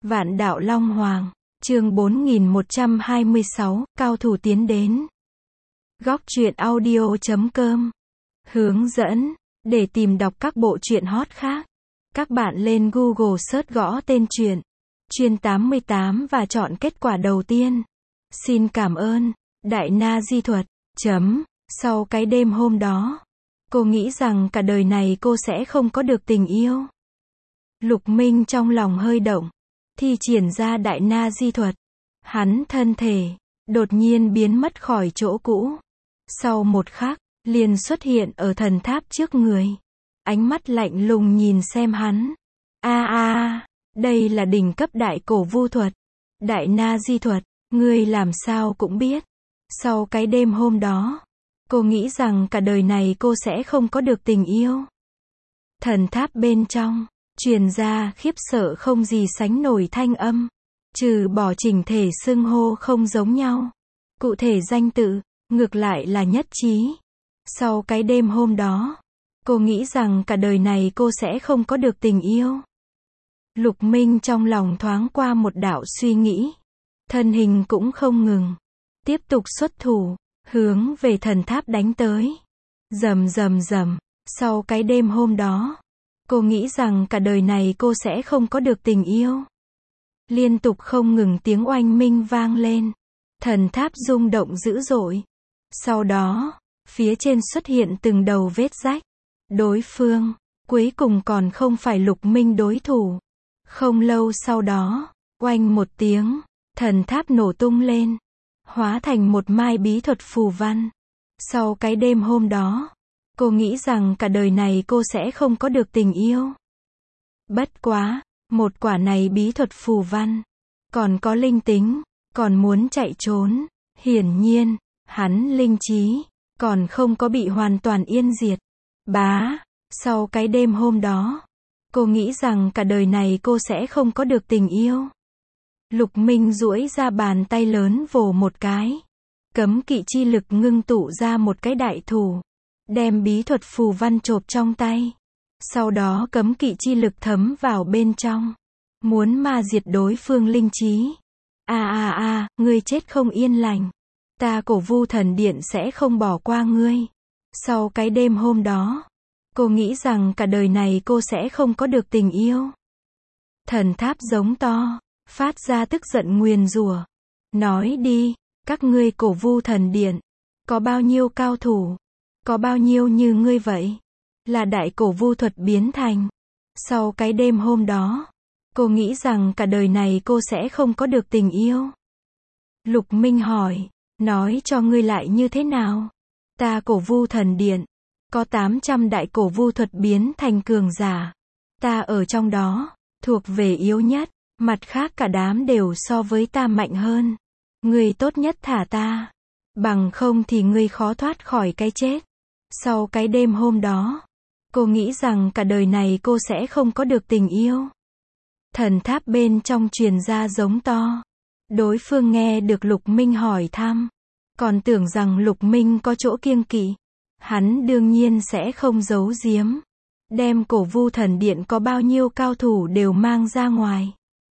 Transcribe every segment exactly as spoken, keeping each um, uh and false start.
Vạn đạo Long Hoàng, chương bốn nghìn một trăm hai mươi sáu, cao thủ tiến đến. Góc truyện audio chấm com. Hướng dẫn, để tìm đọc các bộ truyện hot khác, các bạn lên Google search gõ tên truyện, Chuyên tám mươi tám và chọn kết quả đầu tiên. Xin cảm ơn, Đại Na Di Thuật, chấm, sau cái đêm hôm đó, cô nghĩ rằng cả đời này cô sẽ không có được tình yêu. Lục Minh trong lòng hơi động, thi triển ra Đại Na Di Thuật. Hắn thân thể, đột nhiên biến mất khỏi chỗ cũ. Sau một khắc, liền xuất hiện ở thần tháp trước người. Ánh mắt lạnh lùng nhìn xem hắn. A a, đây là đỉnh cấp đại cổ vu thuật. Đại Na Di Thuật, ngươi làm sao cũng biết. Sau cái đêm hôm đó, cô nghĩ rằng cả đời này cô sẽ không có được tình yêu. Thần tháp bên trong, truyền ra khiếp sợ không gì sánh nổi thanh âm. Trừ bỏ chỉnh thể xưng hô không giống nhau, cụ thể danh tự, ngược lại là nhất trí. Sau cái đêm hôm đó, cô nghĩ rằng cả đời này cô sẽ không có được tình yêu. Lục Minh trong lòng thoáng qua một đạo suy nghĩ. Thân hình cũng không ngừng. Tiếp tục xuất thủ, hướng về thần tháp đánh tới. Rầm rầm rầm, sau cái đêm hôm đó, cô nghĩ rằng cả đời này cô sẽ không có được tình yêu. Liên tục không ngừng tiếng oanh minh vang lên. Thần tháp rung động dữ dội. Sau đó, phía trên xuất hiện từng đầu vết rách. Đối phương, cuối cùng còn không phải Lục Minh đối thủ. Không lâu sau đó, oanh một tiếng, thần tháp nổ tung lên. Hóa thành một mai bí thuật phù văn. Sau cái đêm hôm đó, cô nghĩ rằng cả đời này cô sẽ không có được tình yêu. Bất quá, một quả này bí thuật phù văn, còn có linh tính, còn muốn chạy trốn. Hiển nhiên, hắn linh trí, còn không có bị hoàn toàn yên diệt. Bá, sau cái đêm hôm đó, cô nghĩ rằng cả đời này cô sẽ không có được tình yêu. Lục Minh duỗi ra bàn tay lớn vồ một cái. Cấm kỵ chi lực ngưng tụ ra một cái đại thủ. Đem bí thuật phù văn chộp trong tay. Sau đó cấm kỵ chi lực thấm vào bên trong. Muốn ma diệt đối phương linh trí. A a a, ngươi chết không yên lành. Ta Cổ Vu Thần Điện sẽ không bỏ qua ngươi. Sau cái đêm hôm đó, cô nghĩ rằng cả đời này cô sẽ không có được tình yêu. Thần tháp giống to, phát ra tức giận nguyền rủa. Nói đi, các ngươi Cổ Vu Thần Điện, có bao nhiêu cao thủ? Có bao nhiêu như ngươi vậy? Là đại cổ vu thuật biến thành. Sau cái đêm hôm đó, cô nghĩ rằng cả đời này cô sẽ không có được tình yêu. Lục Minh hỏi, nói cho ngươi lại như thế nào? Ta Cổ Vu Thần Điện, có tám trăm đại cổ vu thuật biến thành cường giả. Ta ở trong đó, thuộc về yếu nhất, mặt khác cả đám đều so với ta mạnh hơn. Ngươi tốt nhất thả ta, bằng không thì ngươi khó thoát khỏi cái chết. Sau cái đêm hôm đó, cô nghĩ rằng cả đời này cô sẽ không có được tình yêu. Thần tháp bên trong truyền ra giống to. Đối phương nghe được Lục Minh hỏi thăm, còn tưởng rằng Lục Minh có chỗ kiêng kỵ. Hắn đương nhiên sẽ không giấu giếm. Đem Cổ Vu Thần Điện có bao nhiêu cao thủ đều mang ra ngoài.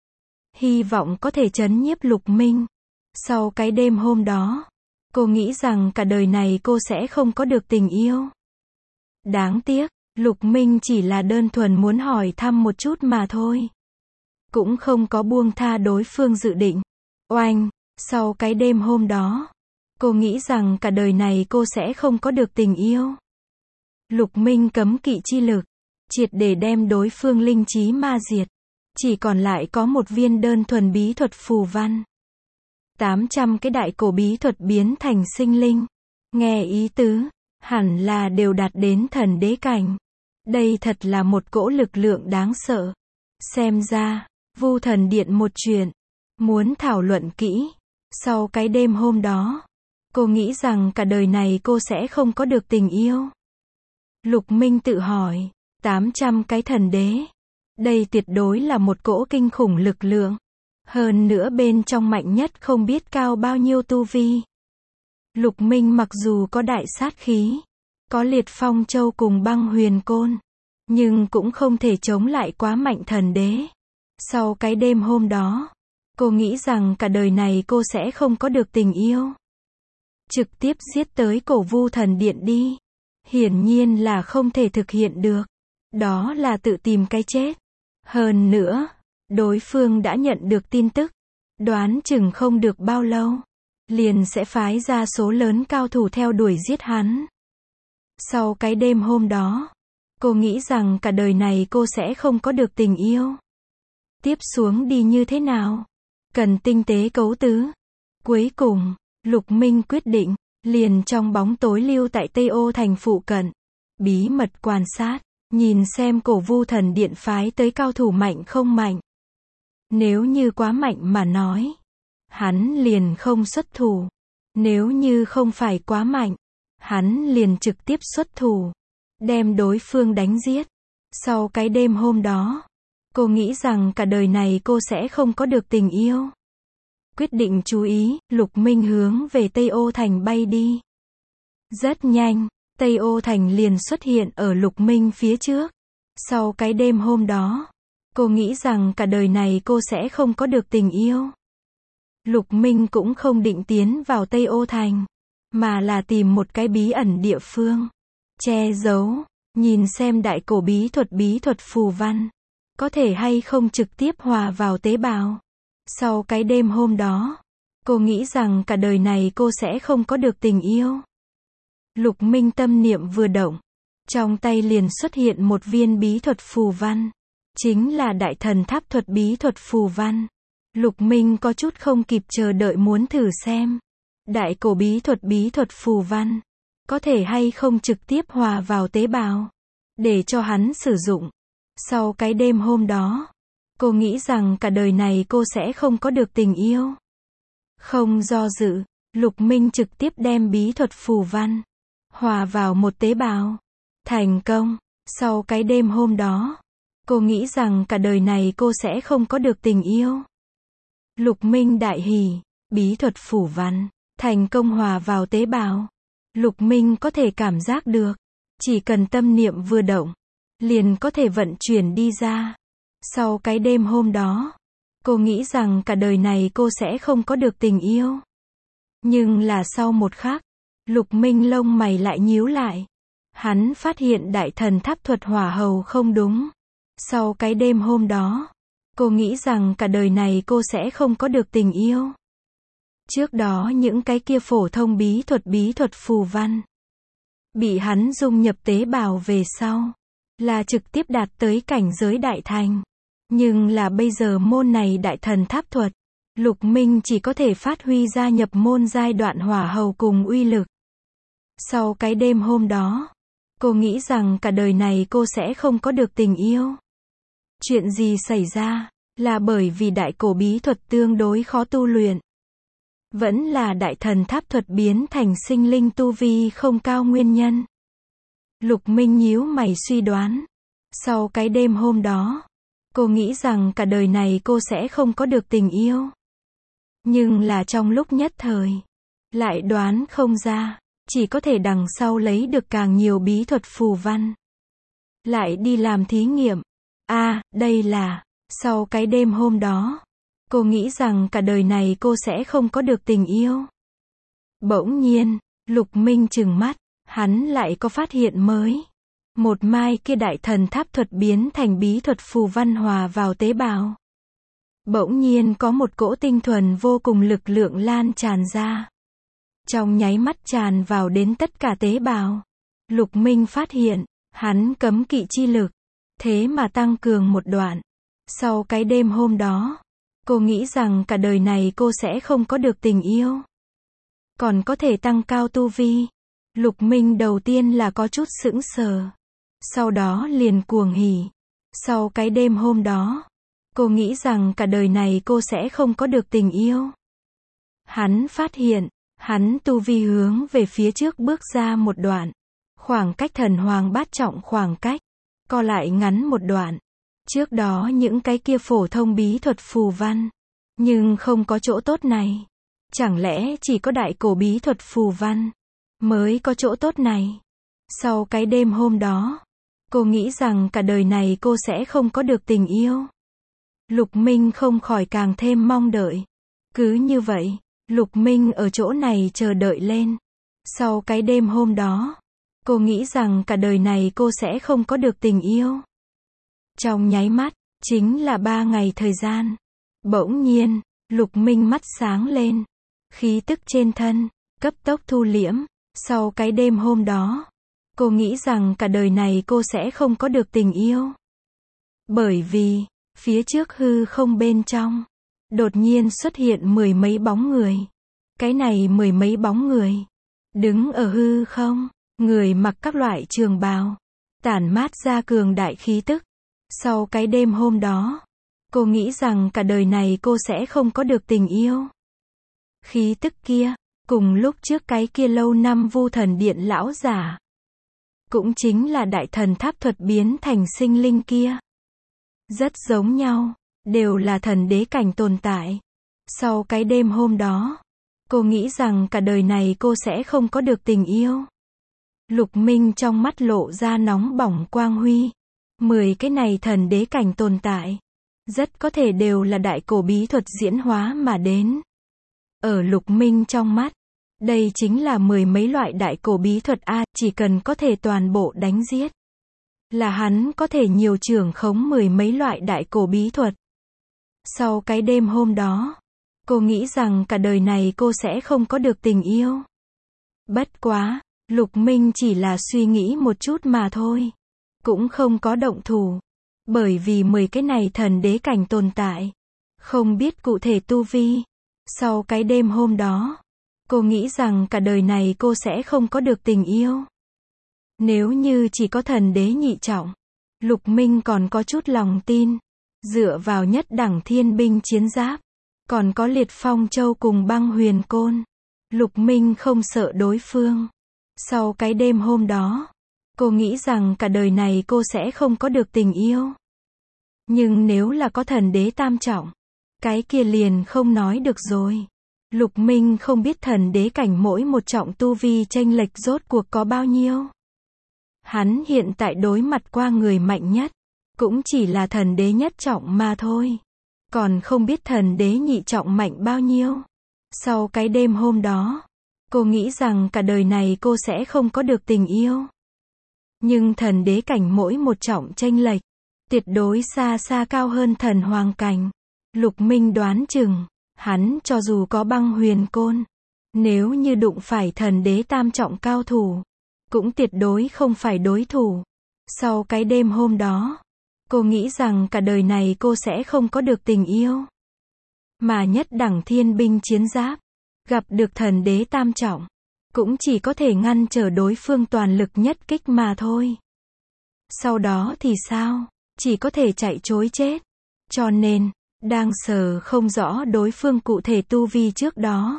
Hy vọng có thể trấn nhiếp Lục Minh. Sau cái đêm hôm đó, cô nghĩ rằng cả đời này cô sẽ không có được tình yêu. Đáng tiếc, Lục Minh chỉ là đơn thuần muốn hỏi thăm một chút mà thôi. Cũng không có buông tha đối phương dự định. Oanh, sau cái đêm hôm đó, cô nghĩ rằng cả đời này cô sẽ không có được tình yêu. Lục Minh cấm kỵ chi lực, triệt để đem đối phương linh trí ma diệt. Chỉ còn lại có một viên đơn thuần bí thuật phù văn. tám trăm cái đại cổ bí thuật biến thành sinh linh. Nghe ý tứ, hẳn là đều đạt đến thần đế cảnh. Đây thật là một cỗ lực lượng đáng sợ. Xem ra, Vu Thần Điện một chuyện, muốn thảo luận kỹ. Sau cái đêm hôm đó, cô nghĩ rằng cả đời này cô sẽ không có được tình yêu. Lục Minh tự hỏi, tám trăm cái thần đế. Đây tuyệt đối là một cỗ kinh khủng lực lượng. Hơn nữa bên trong mạnh nhất không biết cao bao nhiêu tu vi. Lục Minh mặc dù có đại sát khí, có liệt phong châu cùng băng huyền côn, nhưng cũng không thể chống lại quá mạnh thần đế. Sau cái đêm hôm đó, cô nghĩ rằng cả đời này cô sẽ không có được tình yêu. Trực tiếp giết tới cổ vu thần điện đi. Hiển nhiên là không thể thực hiện được. Đó là tự tìm cái chết. Hơn nữa, đối phương đã nhận được tin tức. Đoán chừng không được bao lâu, liền sẽ phái ra số lớn cao thủ theo đuổi giết hắn. Sau cái đêm hôm đó, cô nghĩ rằng cả đời này cô sẽ không có được tình yêu. Tiếp xuống đi như thế nào? Cần tinh tế cấu tứ. Cuối cùng, Lục Minh quyết định, liền trong bóng tối lưu tại Tây Ô thành phụ cận. Bí mật quan sát, nhìn xem cổ vu thần điện phái tới cao thủ mạnh không mạnh. Nếu như quá mạnh mà nói, hắn liền không xuất thủ. Nếu như không phải quá mạnh, hắn liền trực tiếp xuất thủ, đem đối phương đánh giết. Sau cái đêm hôm đó, cô nghĩ rằng cả đời này cô sẽ không có được tình yêu. Quyết định chú ý, Lục Minh hướng về Tây Ô thành bay đi. Rất nhanh, Tây Ô thành liền xuất hiện ở Lục Minh phía trước. Sau cái đêm hôm đó, cô nghĩ rằng cả đời này cô sẽ không có được tình yêu. Lục Minh cũng không định tiến vào Tây Ô thành, mà là tìm một cái bí ẩn địa phương, che giấu, nhìn xem đại cổ bí thuật bí thuật phù văn, có thể hay không trực tiếp hòa vào tế bào. Sau cái đêm hôm đó, cô nghĩ rằng cả đời này cô sẽ không có được tình yêu. Lục Minh tâm niệm vừa động, trong tay liền xuất hiện một viên bí thuật phù văn, chính là đại thần tháp thuật bí thuật phù văn. Lục Minh có chút không kịp chờ đợi muốn thử xem, đại cổ bí thuật bí thuật phù văn, có thể hay không trực tiếp hòa vào tế bào, để cho hắn sử dụng. Sau cái đêm hôm đó, cô nghĩ rằng cả đời này cô sẽ không có được tình yêu. Không do dự, Lục Minh trực tiếp đem bí thuật phù văn hòa vào một tế bào. Thành công. Sau cái đêm hôm đó, cô nghĩ rằng cả đời này cô sẽ không có được tình yêu. Lục Minh đại hỉ, bí thuật phù văn thành công hòa vào tế bào. Lục Minh có thể cảm giác được, chỉ cần tâm niệm vừa động, liền có thể vận chuyển đi ra. Sau cái đêm hôm đó, cô nghĩ rằng cả đời này cô sẽ không có được tình yêu. Nhưng là sau một khắc, Lục Minh lông mày lại nhíu lại. Hắn phát hiện đại thần tháp thuật hỏa hầu không đúng. Sau cái đêm hôm đó, cô nghĩ rằng cả đời này cô sẽ không có được tình yêu. Trước đó những cái kia phổ thông bí thuật bí thuật phù văn, bị hắn dung nhập tế bào về sau, là trực tiếp đạt tới cảnh giới đại thành. Nhưng là bây giờ môn này đại thần tháp thuật, Lục Minh chỉ có thể phát huy ra nhập môn giai đoạn hỏa hầu cùng uy lực. Sau cái đêm hôm đó, cô nghĩ rằng cả đời này cô sẽ không có được tình yêu. Chuyện gì xảy ra, là bởi vì đại cổ bí thuật tương đối khó tu luyện. Vẫn là đại thần tháp thuật biến thành sinh linh tu vi không cao nguyên nhân. Lục Minh nhíu mày suy đoán. Sau cái đêm hôm đó, cô nghĩ rằng cả đời này cô sẽ không có được tình yêu. Nhưng là trong lúc nhất thời, lại đoán không ra, chỉ có thể đằng sau lấy được càng nhiều bí thuật phù văn. Lại đi làm thí nghiệm. À, đây là, sau cái đêm hôm đó, cô nghĩ rằng cả đời này cô sẽ không có được tình yêu. Bỗng nhiên, Lục Minh trừng mắt, hắn lại có phát hiện mới. Một mai kia đại thần tháp thuật biến thành bí thuật phù văn hòa vào tế bào. Bỗng nhiên có một cỗ tinh thuần vô cùng lực lượng lan tràn ra. Trong nháy mắt tràn vào đến tất cả tế bào. Lục Minh phát hiện, hắn cấm kỵ chi lực, thế mà tăng cường một đoạn. Sau cái đêm hôm đó, cô nghĩ rằng cả đời này cô sẽ không có được tình yêu. Còn có thể tăng cao tu vi. Lục Minh đầu tiên là có chút sững sờ. Sau đó liền cuồng hỉ. Sau cái đêm hôm đó, cô nghĩ rằng cả đời này cô sẽ không có được tình yêu. Hắn phát hiện, hắn tu vi hướng về phía trước bước ra một đoạn. Khoảng cách thần hoàng bát trọng khoảng cách, co lại ngắn một đoạn. Trước đó những cái kia phổ thông bí thuật phù văn, nhưng không có chỗ tốt này. Chẳng lẽ chỉ có đại cổ bí thuật phù văn mới có chỗ tốt này? Sau cái đêm hôm đó, cô nghĩ rằng cả đời này cô sẽ không có được tình yêu. Lục Minh không khỏi càng thêm mong đợi. Cứ như vậy, Lục Minh ở chỗ này chờ đợi lên. Sau cái đêm hôm đó, cô nghĩ rằng cả đời này cô sẽ không có được tình yêu. Trong nháy mắt, chính là ba ngày thời gian. Bỗng nhiên, Lục Minh mắt sáng lên. Khí tức trên thân, cấp tốc thu liễm. Sau cái đêm hôm đó, cô nghĩ rằng cả đời này cô sẽ không có được tình yêu. Bởi vì, phía trước hư không bên trong, đột nhiên xuất hiện mười mấy bóng người. Cái này mười mấy bóng người, đứng ở hư không, người mặc các loại trường bào, tản mát ra cường đại khí tức. Sau cái đêm hôm đó, cô nghĩ rằng cả đời này cô sẽ không có được tình yêu. Khí tức kia, cùng lúc trước cái kia lâu năm Vu Thần Điện lão giả, cũng chính là đại thần tháp thuật biến thành sinh linh kia. Rất giống nhau, đều là thần đế cảnh tồn tại. Sau cái đêm hôm đó, cô nghĩ rằng cả đời này cô sẽ không có được tình yêu. Lục Minh trong mắt lộ ra nóng bỏng quang huy. Mười cái này thần đế cảnh tồn tại, rất có thể đều là đại cổ bí thuật diễn hóa mà đến. Ở Lục Minh trong mắt, đây chính là mười mấy loại đại cổ bí thuật A, chỉ cần có thể toàn bộ đánh giết, là hắn có thể nhiều trưởng khống mười mấy loại đại cổ bí thuật. Sau cái đêm hôm đó, cô nghĩ rằng cả đời này cô sẽ không có được tình yêu. Bất quá, Lục Minh chỉ là suy nghĩ một chút mà thôi. Cũng không có động thủ. Bởi vì mười cái này thần đế cảnh tồn tại, không biết cụ thể tu vi. Sau cái đêm hôm đó, cô nghĩ rằng cả đời này cô sẽ không có được tình yêu. Nếu như chỉ có thần đế nhị trọng, Lục Minh còn có chút lòng tin. Dựa vào nhất đẳng thiên binh chiến giáp, còn có liệt phong châu cùng băng huyền côn, Lục Minh không sợ đối phương. Sau cái đêm hôm đó, cô nghĩ rằng cả đời này cô sẽ không có được tình yêu. Nhưng nếu là có thần đế tam trọng, cái kia liền không nói được rồi. Lục Minh không biết thần đế cảnh mỗi một trọng tu vi chênh lệch rốt cuộc có bao nhiêu. Hắn hiện tại đối mặt qua người mạnh nhất, cũng chỉ là thần đế nhất trọng mà thôi. Còn không biết thần đế nhị trọng mạnh bao nhiêu. Sau cái đêm hôm đó, cô nghĩ rằng cả đời này cô sẽ không có được tình yêu. Nhưng thần đế cảnh mỗi một trọng chênh lệch, tuyệt đối xa xa cao hơn thần hoàng cảnh. Lục Minh đoán chừng, hắn cho dù có băng huyền côn, nếu như đụng phải thần đế tam trọng cao thủ, cũng tuyệt đối không phải đối thủ. Sau cái đêm hôm đó, cô nghĩ rằng cả đời này cô sẽ không có được tình yêu. Mà nhất đẳng thiên binh chiến giáp, gặp được thần đế tam trọng, cũng chỉ có thể ngăn trở đối phương toàn lực nhất kích mà thôi. Sau đó thì sao? Chỉ có thể chạy trối chết. Cho nên, đang sờ không rõ đối phương cụ thể tu vi trước đó,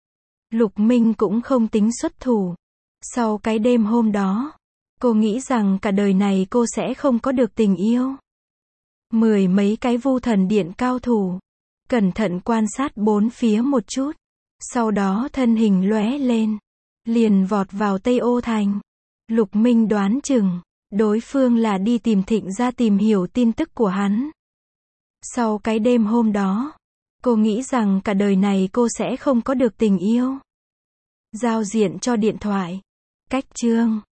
Lục Minh cũng không tính xuất thủ. Sau cái đêm hôm đó, cô nghĩ rằng cả đời này cô sẽ không có được tình yêu. Mười mấy cái Vu Thần Điện cao thủ, cẩn thận quan sát bốn phía một chút, sau đó thân hình lóe lên, liền vọt vào Tây Ô Thành. Lục Minh đoán chừng, đối phương là đi tìm Thịnh ra tìm hiểu tin tức của hắn. Sau cái đêm hôm đó, cô nghĩ rằng cả đời này cô sẽ không có được tình yêu. Giao diện cho điện thoại. Cách chương